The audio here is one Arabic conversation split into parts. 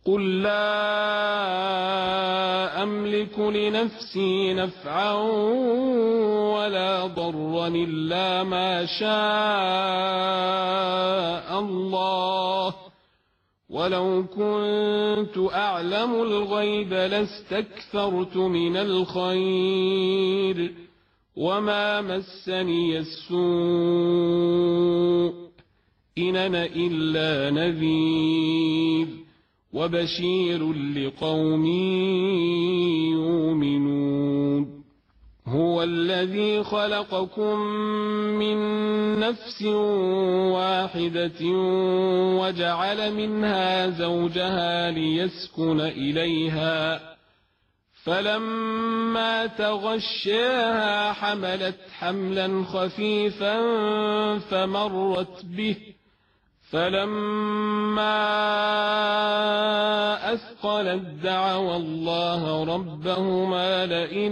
قل لا أملك لنفسي نفعا ولا ضرا إلا ما شاء الله ولو كنت أعلم الغيب لاستكثرت من الخير وما مسني السوء إن أنا إلا نذير وبشير لقوم يؤمنون هو الذي خلقكم من نفس واحدة وجعل منها زوجها ليسكن إليها فلما تغشاها حملت حملا خفيفا فمرت به فلما أثقلت دعوا الله ربهما لئن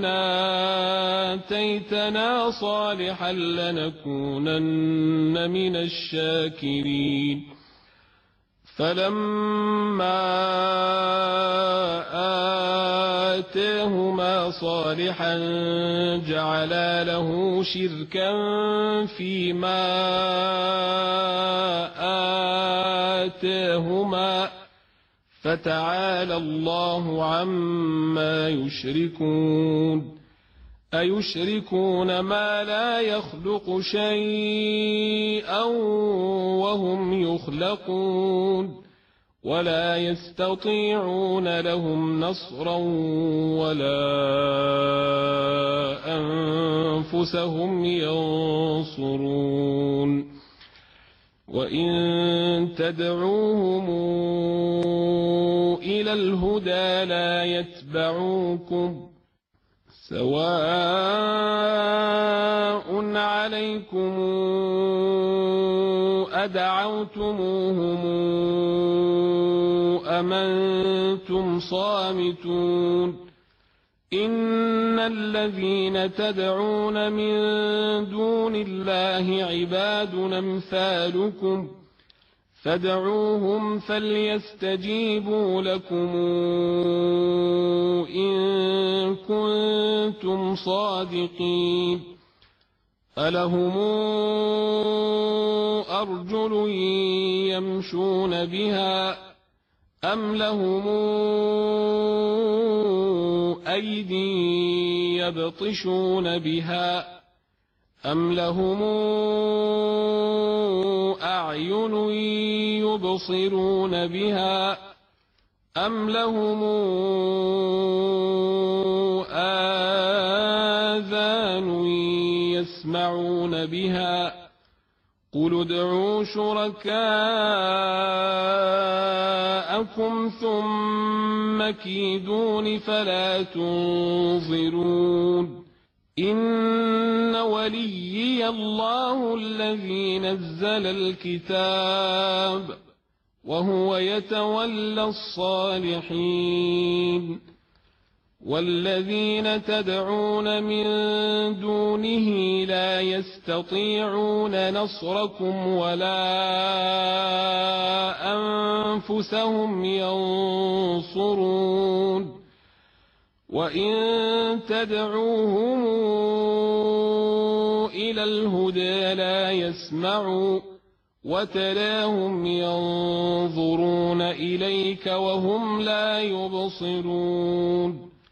آتيتنا صالحا لنكونن من الشاكرين فلما آتاهما صالحا جعلا له شركا فيما آتاهما فتعالى الله عما يشركون أيشركون ما لا يخلق شيئا وهم يخلقون ولا يستطيعون لهم نصرا ولا أنفسهم ينصرون وإن تدعوهم إلى الهدى لا يتبعوكم سواء عليكم أدعوتموهم أم أنتم صامتون إن الذين تدعون من دون الله عباد أمثالكم فادعوهم فليستجيبوا لكم إن كنتم صادقين ألهم أرجل يمشون بها أم لهم أيدي يبطشون بها أم لهم أعين يبصرون بها أم لهم آذان يسمعون بها قل ادعوا شركاءكم ثم كيدون فلا تنظرون إن وليي الله الذي نزل الكتاب وهو يتولى الصالحين والذين تدعون من دونه لا يستطيعون نصركم ولا أنفسهم ينصرون وإن تدعوهم إلى الهدى لا يسمعوا وتراهم ينظرون إليك وهم لا يبصرون